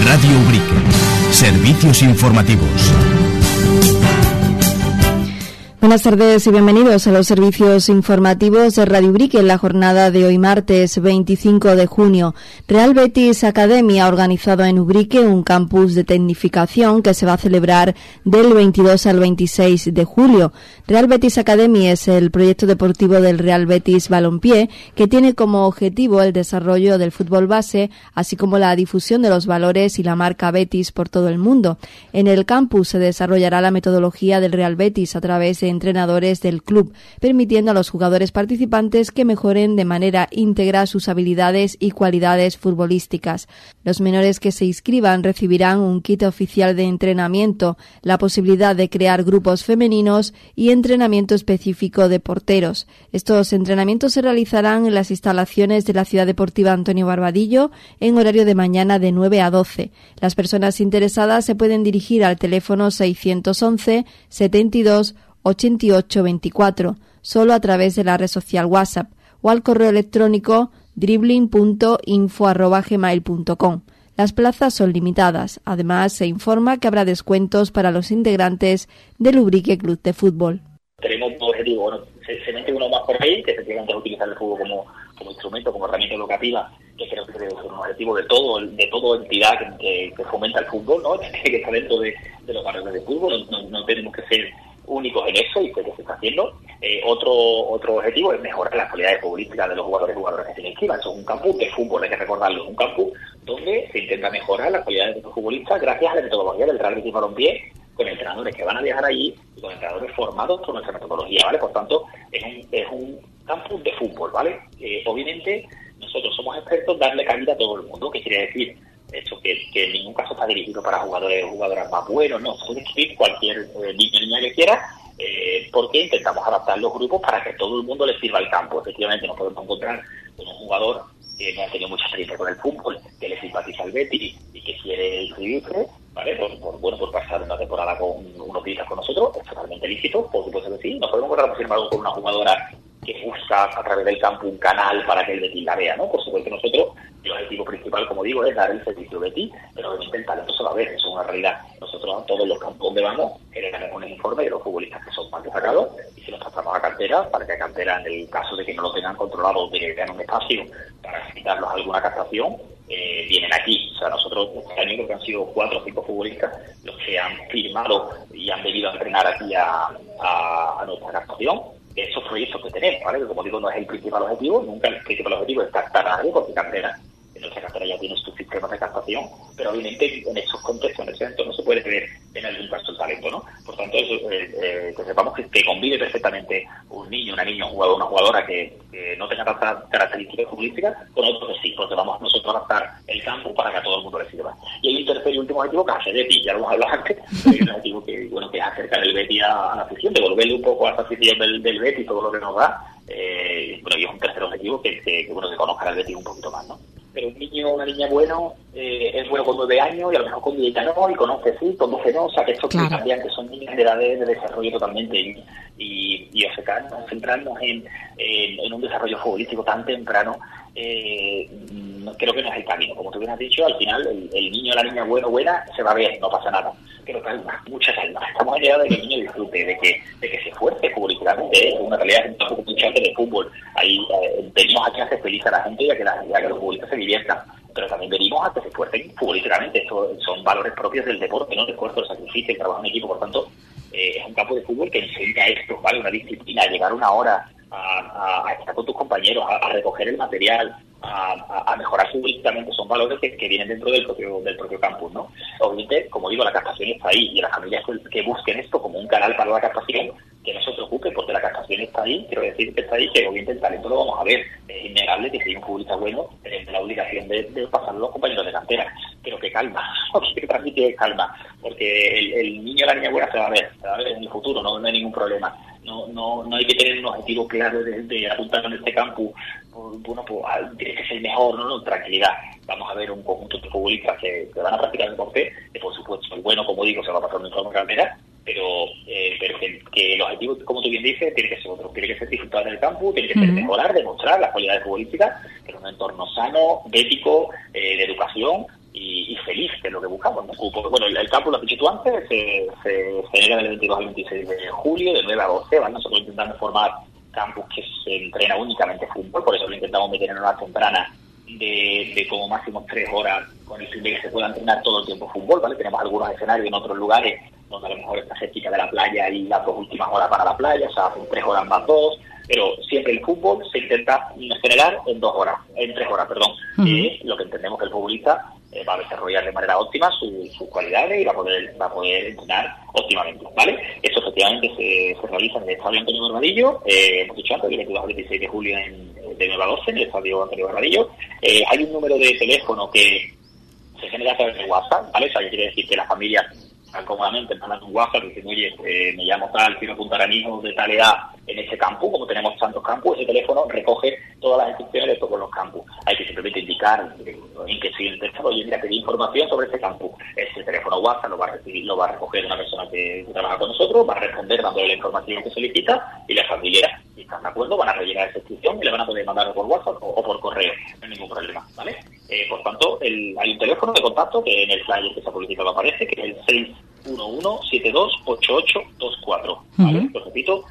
Radio Ubrique. Servicios informativos. Buenas tardes y bienvenidos a los servicios informativos de Radio Ubrique en la jornada de hoy martes 25 de junio. Real Betis Academy ha organizado en Ubrique un campus de tecnificación que se va a celebrar del 22 al 26 de julio. Real Betis Academy es el proyecto deportivo del Real Betis Balompié que tiene como objetivo el desarrollo del fútbol base, así como la difusión de los valores y la marca Betis por todo el mundo. En el campus se desarrollará la metodología del Real Betis a través de entrenadores del club, permitiendo a los jugadores participantes que mejoren de manera íntegra sus habilidades y cualidades futbolísticas. Los menores que se inscriban recibirán un kit oficial de entrenamiento, la posibilidad de crear grupos femeninos y entrenamiento específico de porteros. Estos entrenamientos se realizarán en las instalaciones de la Ciudad Deportiva Antonio Barbadillo en horario de mañana de 9 a 12. Las personas interesadas se pueden dirigir al teléfono 611 72 88 24, solo a través de la red social WhatsApp, o al correo electrónico dribbling.info@gmail.com. Las plazas son limitadas. Además, se informa que habrá descuentos para los integrantes del Ubrique Club de Fútbol. Tenemos un objetivo, bueno, se mete uno más por ahí, que efectivamente es utilizar el fútbol como instrumento, como herramienta educativa, que creo que debe ser un objetivo de toda entidad que fomenta el fútbol, ¿no? Que está dentro de los valores del fútbol. No tenemos que ser únicos en eso, y creo que se está haciendo. Otro objetivo es mejorar las cualidades futbolísticas de los jugadores que se inscriban. Eso es un campus de fútbol, hay que recordarlo, es un campus donde se intenta mejorar las cualidades de los futbolistas gracias a la metodología del Real Betis Balompié, con entrenadores que van a viajar allí y con entrenadores formados por nuestra metodología, ¿vale? Por tanto, es un campus de fútbol, ¿vale? Obviamente, nosotros somos expertos en darle cabida a todo el mundo. ¿Qué quiere decir esto? Que en ningún caso está dirigido para jugadores o jugadoras más buenos, no. Se puede inscribir cualquier niño o niña que quiera, porque intentamos adaptar los grupos para que todo el mundo le sirva el campo. Efectivamente, nos podemos encontrar con un jugador que no ha tenido mucha experiencia con el fútbol, que le simpatiza al Betis y que quiere inscribirse, ¿vale? Por pasar una temporada con unos días con nosotros, es totalmente lícito, por supuesto que sí. Nos podemos encontrar, sin embargo, con una jugadora que busca a través del campo un canal para que el Betis la vea, ¿no? Por supuesto, nosotros, el objetivo principal, como digo, es dar el servicio Betis, pero obviamente el talento se va a ver, eso es una realidad. Nosotros a todos los campos donde vamos generamos un informe de los futbolistas que son más destacados y se los pasamos a cantera, para que a cantera, en el caso de que no lo tengan controlado, de que tengan un espacio para citarlos a alguna captación, vienen aquí. O sea, nosotros este año creo que han sido 4 o 5 futbolistas los que han firmado y han venido a entrenar aquí a nuestra captación. Esos proyectos que tenemos, ¿vale? Que, como digo, no es el principal objetivo, nunca el principal objetivo es captar a nadie, porque nuestra cantera ya tiene su sistema de captación, pero obviamente en esos contextos, en ese entorno, no se puede ver en algún caso el talento, ¿no? Por tanto, que sepamos que convive perfectamente un niño, una niña, un jugador, una jugadora que no tenga tantas características futbolísticas, con otros que sí, porque vamos nosotros a adaptar el campo para que a todo el mundo le sirva. Y hay un tercer y último objetivo que es hacer Betis, ya lo hemos hablado antes, pero hay un objetivo que es acercar el Betis a la afición, devolverle un poco a esa afición del Betis todo lo que nos da, y es un tercer objetivo que conozcan al Betis un poquito más, ¿no? Pero un niño o una niña bueno es bueno con 9 años y a lo mejor con 10 no, y con 11 sí, con 12 no. O sea, que estos que cambian, que son niños de edades de desarrollo totalmente, y centrarnos en un desarrollo futbolístico tan temprano, creo que no es el camino. Como tú bien has dicho, al final el niño o la niña buena se va a ver, no pasa nada. Pero calma, mucha calma. Estamos en la edad de que el niño disfrute, de que se esfuerce futbolísticamente. Es una realidad en todo mucha gente de fútbol. Ahí venimos aquí a hacer feliz a la gente y a que los futbolistas se diviertan. Pero también venimos a que se esfuercen futbolísticamente. Estos son valores propios del deporte, ¿no? El esfuerzo, el sacrificio, el trabajo en equipo. Por tanto, es un campo de fútbol que enseña esto, ¿vale? Una disciplina, llegar una hora a estar con tus compañeros, a recoger el material, a mejorar futbolísticamente. Son valores que vienen dentro del propio campus, ¿no? Obviamente, como digo, la captación está ahí, y las familias que busquen esto como un canal para la captación, que no se preocupen, porque la captación está ahí. Quiero decir que está ahí, que obviamente el talento lo vamos a ver. Es innegable que si hay un futbolista bueno, tenemos la obligación de pasarlo a los compañeros de cantera. Pero que calma, que transmite calma, porque el niño o la niña buena se va a ver en el futuro, no hay ningún problema. No hay que tener un objetivo claro de apuntar en este campo. Bueno, pues tiene que ser el mejor, ¿no? Tranquilidad. Vamos a ver un conjunto de futbolistas que van a practicar el deporte, que por supuesto el bueno, como digo, se va a pasar en forma cantera, pero que el objetivo, como tú bien dices, tiene que ser otro. Tiene que ser disfrutar del campo, tiene que ser mejorar, demostrar las cualidades futbolísticas, que es un entorno sano, ético, de educación, y feliz, que es lo que buscamos, ¿no? Bueno, el campus, lo has dicho tú antes, se genera del 22 al 26 de julio, de 9 a 12, ¿vale? Nosotros intentamos formar campus que se entrena únicamente fútbol, por eso lo intentamos meter en horas tempranas de como máximo 3 horas, con el fin de que se pueda entrenar todo el tiempo fútbol, ¿vale? Tenemos algunos escenarios en otros lugares donde a lo mejor está cerca de la playa y las 2 últimas horas para la playa, o sea, hacen 3 horas más 2, pero siempre el fútbol se intenta generar en 3 horas, lo que entendemos que el futbolista va a desarrollar de manera óptima sus cualidades y va a poder entrenar óptimamente, ¿vale? Eso efectivamente se realiza en el Estadio Antonio Barbadillo, hemos dicho antes, el 22 al 26 de julio de 9 a 12 en el Estadio Antonio Barbadillo. Hay un número de teléfono que se genera a través de WhatsApp, ¿vale? O sea, que quiere decir que las familias tan cómodamente mandan un WhatsApp diciendo, oye, me llamo tal, quiero apuntar a mi hijo de tal edad en ese campus, como tenemos tantos campus, ese teléfono recoge todas las inscripciones de todos los campus. Hay que simplemente indicar en qué sigue interesado, oye, mira, pedí información sobre ese campus. Ese teléfono WhatsApp lo va a recoger una persona que trabaja con nosotros, va a responder dándole la información que solicita y las familias, si están de acuerdo, van a rellenar esa inscripción y le van a poder mandar por WhatsApp o por correo, no hay ningún problema, ¿vale? Por tanto, hay un teléfono de contacto que en el flyer que se ha publicado aparece, que es el 611-728824, ¿vale? Lo repito,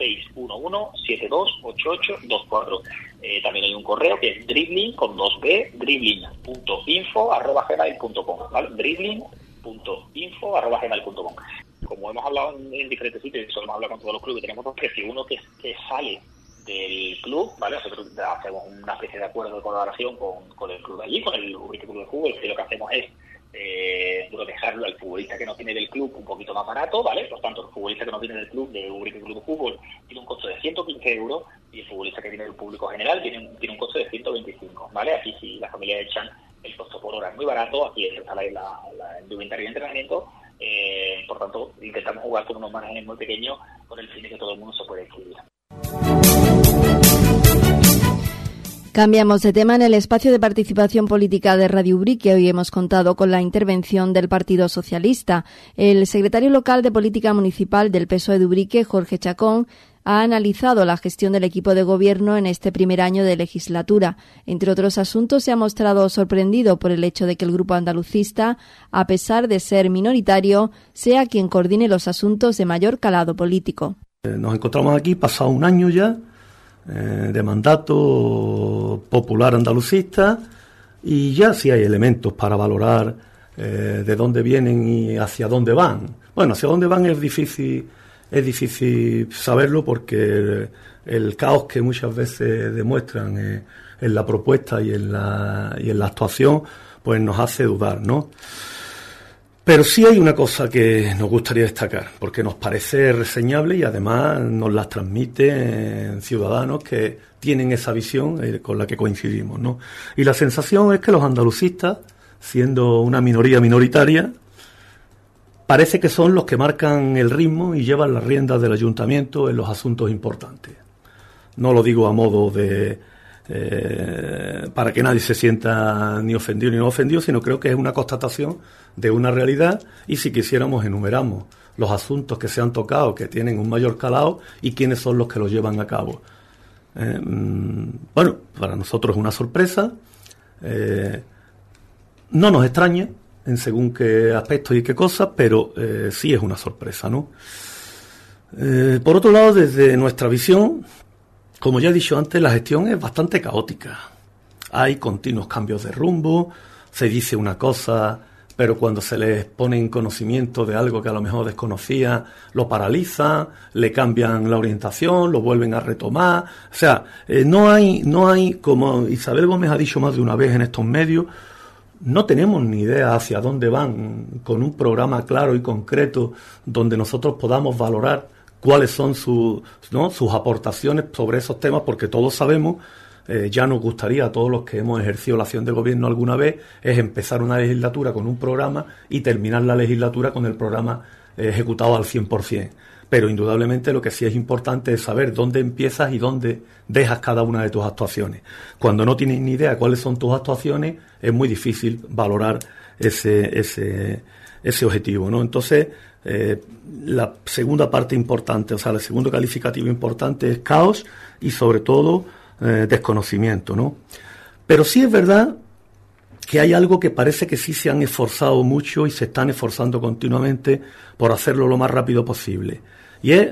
611-728824. También hay un correo que es dribbling con 2b, dribbling.info@gmail.com, ¿vale? dribbling.info@gmail.com. Como hemos hablado en diferentes sitios, eso lo hemos hablado con todos los clubes, tenemos dos precios, uno que sale del club, ¿vale? Nosotros hacemos una especie de acuerdo de colaboración con el club de allí, con el Ubrique Club de Fútbol, que lo que hacemos es dejarlo al futbolista que no tiene del club un poquito más barato, ¿vale? Por tanto, el futbolista que no tiene del club, de Ubrique Club de Fútbol, tiene un costo de 115 euros y el futbolista que tiene del público general tiene un costo de 125, ¿vale? Aquí si las familias echan el costo por hora es muy barato, aquí está la indumentaria de entrenamiento, por tanto, intentamos jugar con unos márgenes muy pequeños con el fin de que todo el mundo se pueda inscribir. Cambiamos de tema. En el espacio de participación política de Radio Ubrique hoy hemos contado con la intervención del Partido Socialista. El secretario local de Política Municipal del PSOE de Ubrique, Jorge Chacón, ha analizado la gestión del equipo de gobierno en este primer año de legislatura. Entre otros asuntos, se ha mostrado sorprendido por el hecho de que el grupo andalucista, a pesar de ser minoritario, sea quien coordine los asuntos de mayor calado político. Nos encontramos aquí, pasado un año ya, de mandato popular andalucista, y ya sí hay elementos para valorar de dónde vienen y hacia dónde van. Bueno, hacia dónde van es difícil saberlo, porque el caos que muchas veces demuestran en la propuesta y en la actuación pues nos hace dudar, ¿no? Pero sí hay una cosa que nos gustaría destacar, porque nos parece reseñable y además nos las transmiten ciudadanos que tienen esa visión con la que coincidimos, ¿no? Y la sensación es que los andalucistas, siendo una minoría minoritaria, parece que son los que marcan el ritmo y llevan las riendas del ayuntamiento en los asuntos importantes. No lo digo a modo de para que nadie se sienta ni ofendido ni no ofendido, sino creo que es una constatación de una realidad, y si quisiéramos enumeramos los asuntos que se han tocado, que tienen un mayor calado, y quiénes son los que los llevan a cabo. Bueno, para nosotros es una sorpresa, no nos extraña en según qué aspectos y qué cosas, pero sí es una sorpresa, ¿no? Por otro lado, desde nuestra visión, como ya he dicho antes, la gestión es bastante caótica. Hay continuos cambios de rumbo, se dice una cosa, pero cuando se les pone en conocimiento de algo que a lo mejor desconocía, lo paraliza, le cambian la orientación, lo vuelven a retomar. O sea, no hay, como Isabel Gómez ha dicho más de una vez en estos medios, no tenemos ni idea hacia dónde van con un programa claro y concreto donde nosotros podamos valorar cuáles son sus aportaciones sobre esos temas, porque todos sabemos, ya nos gustaría a todos los que hemos ejercido la acción de gobierno alguna vez, es empezar una legislatura con un programa y terminar la legislatura con el programa ejecutado al 100%. Pero indudablemente lo que sí es importante es saber dónde empiezas y dónde dejas cada una de tus actuaciones. Cuando no tienes ni idea cuáles son tus actuaciones, es muy difícil valorar ese objetivo, ¿no? Entonces, la segunda parte importante, o sea, el segundo calificativo importante es caos y sobre todo desconocimiento, ¿no? Pero sí es verdad que hay algo que parece que sí se han esforzado mucho y se están esforzando continuamente por hacerlo lo más rápido posible. Y es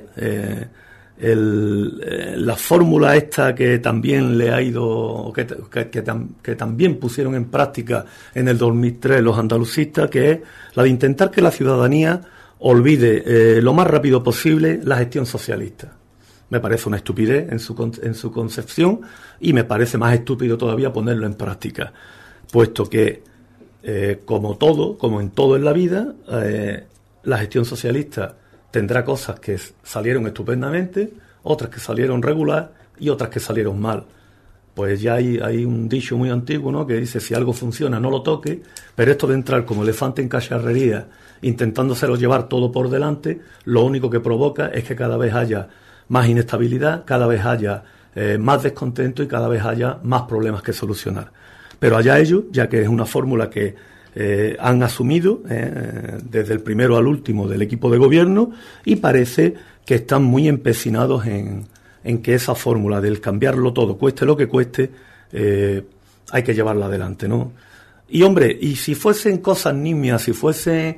la fórmula esta que también le ha ido, que también pusieron en práctica en el 2003 los andalucistas, que es la de intentar que la ciudadanía olvide lo más rápido posible la gestión socialista. Me parece una estupidez en su concepción, y me parece más estúpido todavía ponerlo en práctica, puesto que como en todo en la vida, la gestión socialista tendrá cosas que salieron estupendamente, otras que salieron regular y otras que salieron mal. Pues ya hay un dicho muy antiguo, ¿no?, que dice: si algo funciona no lo toque. Pero esto de entrar como elefante en cacharrería, intentándoselo llevar todo por delante, lo único que provoca es que cada vez haya más inestabilidad, cada vez haya más descontento y cada vez haya más problemas que solucionar. Pero allá ellos, ya que es una fórmula que han asumido desde el primero al último del equipo de gobierno, y parece que están muy empecinados en que esa fórmula del cambiarlo todo, cueste lo que cueste, hay que llevarla adelante, ¿no? Y hombre, y si fuesen cosas nimias, si fuesen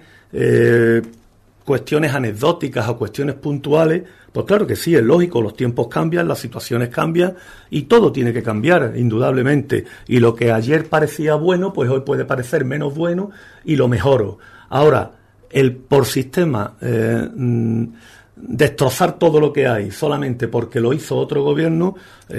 cuestiones anecdóticas o cuestiones puntuales, pues claro que sí, es lógico, los tiempos cambian, las situaciones cambian y todo tiene que cambiar, indudablemente. Y lo que ayer parecía bueno, pues hoy puede parecer menos bueno y lo mejoro. Ahora, el por sistema destrozar todo lo que hay solamente porque lo hizo otro gobierno,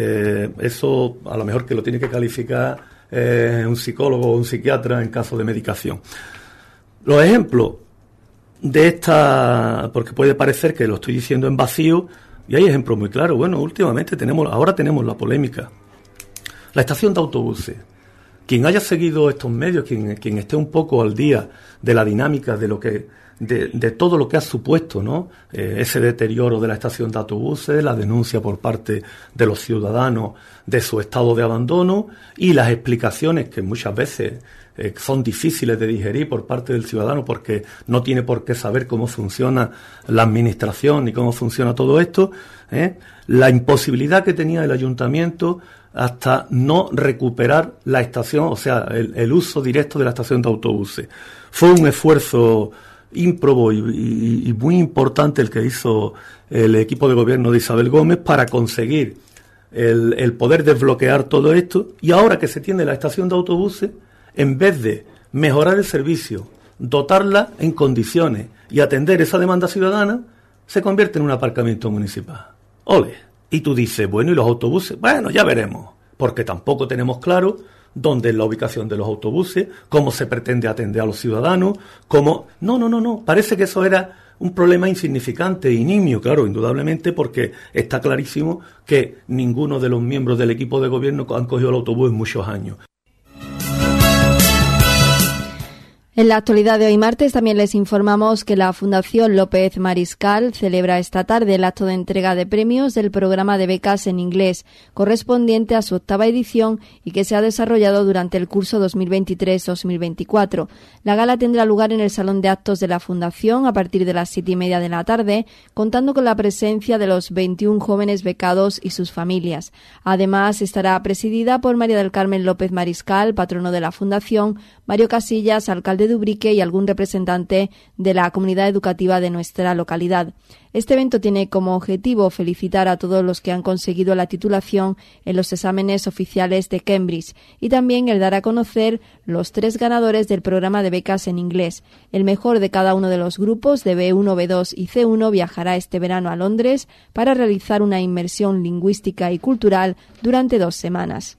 eso a lo mejor que lo tiene que calificar un psicólogo o un psiquiatra en caso de medicación. Los ejemplos de esta, porque puede parecer que lo estoy diciendo en vacío, y hay ejemplos muy claros. Bueno, últimamente ahora tenemos la polémica. La estación de autobuses. Quien haya seguido estos medios, quien esté un poco al día de la dinámica de todo lo que ha supuesto, ¿no?, ese deterioro de la estación de autobuses, la denuncia por parte de los ciudadanos de su estado de abandono y las explicaciones que muchas veces son difíciles de digerir por parte del ciudadano, porque no tiene por qué saber cómo funciona la administración ni cómo funciona todo esto, la imposibilidad que tenía el ayuntamiento hasta no recuperar la estación, o sea, el uso directo de la estación de autobuses. Fue un esfuerzo ímprobo y muy importante el que hizo el equipo de gobierno de Isabel Gómez para conseguir el poder desbloquear todo esto, y ahora que se tiene la estación de autobuses, en vez de mejorar el servicio, dotarla en condiciones y atender esa demanda ciudadana, se convierte en un aparcamiento municipal. ¡Ole! Y tú dices, bueno, ¿y los autobuses? Bueno, ya veremos, porque tampoco tenemos claro dónde es la ubicación de los autobuses, cómo se pretende atender a los ciudadanos, cómo... No, parece que eso era un problema insignificante y nimio, claro, indudablemente, porque está clarísimo que ninguno de los miembros del equipo de gobierno han cogido el autobús en muchos años. En la actualidad de hoy martes también les informamos que la Fundación López Mariscal celebra esta tarde el acto de entrega de premios del programa de becas en inglés correspondiente a su 8ª edición y que se ha desarrollado durante el curso 2023-2024. La gala tendrá lugar en el Salón de Actos de la Fundación a partir de las 7:30 de la tarde, contando con la presencia de los 21 jóvenes becados y sus familias. Además, estará presidida por María del Carmen López Mariscal, patrono de la Fundación, Mario Casillas, alcalde de Ubrique, y algún representante de la comunidad educativa de nuestra localidad. Este evento tiene como objetivo felicitar a todos los que han conseguido la titulación en los exámenes oficiales de Cambridge y también el dar a conocer los 3 ganadores del programa de becas en inglés. El mejor de cada uno de los grupos de B1, B2 y C1 viajará este verano a Londres para realizar una inmersión lingüística y cultural durante 2 semanas.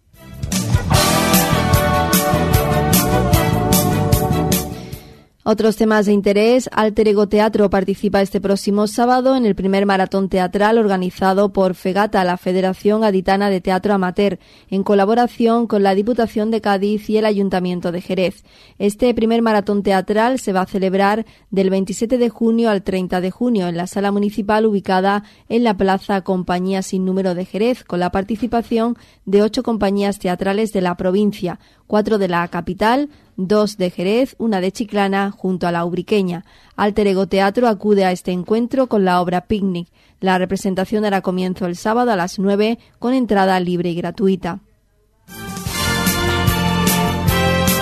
Otros temas de interés. Alter Ego Teatro participa este próximo sábado en el primer maratón teatral organizado por FEGATA, la Federación Gaditana de Teatro Amateur, en colaboración con la Diputación de Cádiz y el Ayuntamiento de Jerez. Este primer maratón teatral se va a celebrar del 27 de junio al 30 de junio en la sala municipal ubicada en la Plaza Compañía Sin Número de Jerez, con la participación de 8 compañías teatrales de la provincia, 4 de la capital, 2 de Jerez, 1 de Chiclana, junto a la ubriqueña. Alter Ego Teatro acude a este encuentro con la obra Picnic. La representación dará comienzo el sábado a las 9 con entrada libre y gratuita.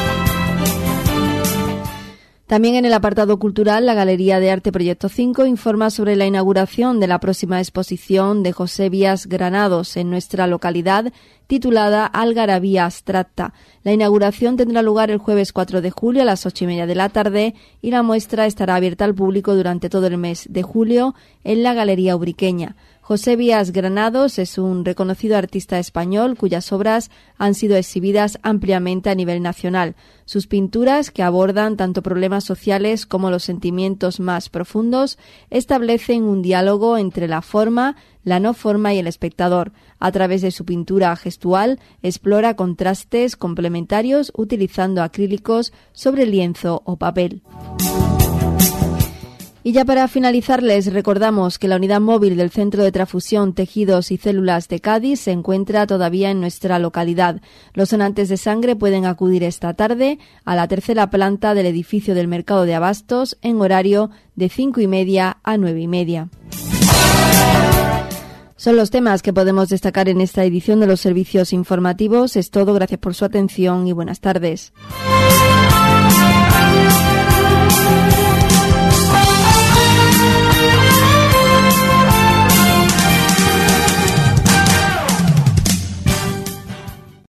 También en el apartado cultural, la Galería de Arte Proyecto 5 informa sobre la inauguración de la próxima exposición de José Vías Granados en nuestra localidad, titulada Algarabía Abstracta. La inauguración tendrá lugar el jueves 4 de julio a las 8:30 de la tarde y la muestra estará abierta al público durante todo el mes de julio en la Galería Ubriqueña. José Vías Granados es un reconocido artista español cuyas obras han sido exhibidas ampliamente a nivel nacional. Sus pinturas, que abordan tanto problemas sociales como los sentimientos más profundos, establecen un diálogo entre la forma, la no forma y el espectador. A través de su pintura gestual, explora contrastes complementarios utilizando acrílicos sobre lienzo o papel. Y ya para finalizar, les recordamos que la unidad móvil del Centro de Transfusión, Tejidos y Células de Cádiz se encuentra todavía en nuestra localidad. Los donantes de sangre pueden acudir esta tarde a la tercera planta del edificio del Mercado de Abastos en horario de 5:30 a 9:30. Son los temas que podemos destacar en esta edición de los servicios informativos. Es todo, gracias por su atención y buenas tardes.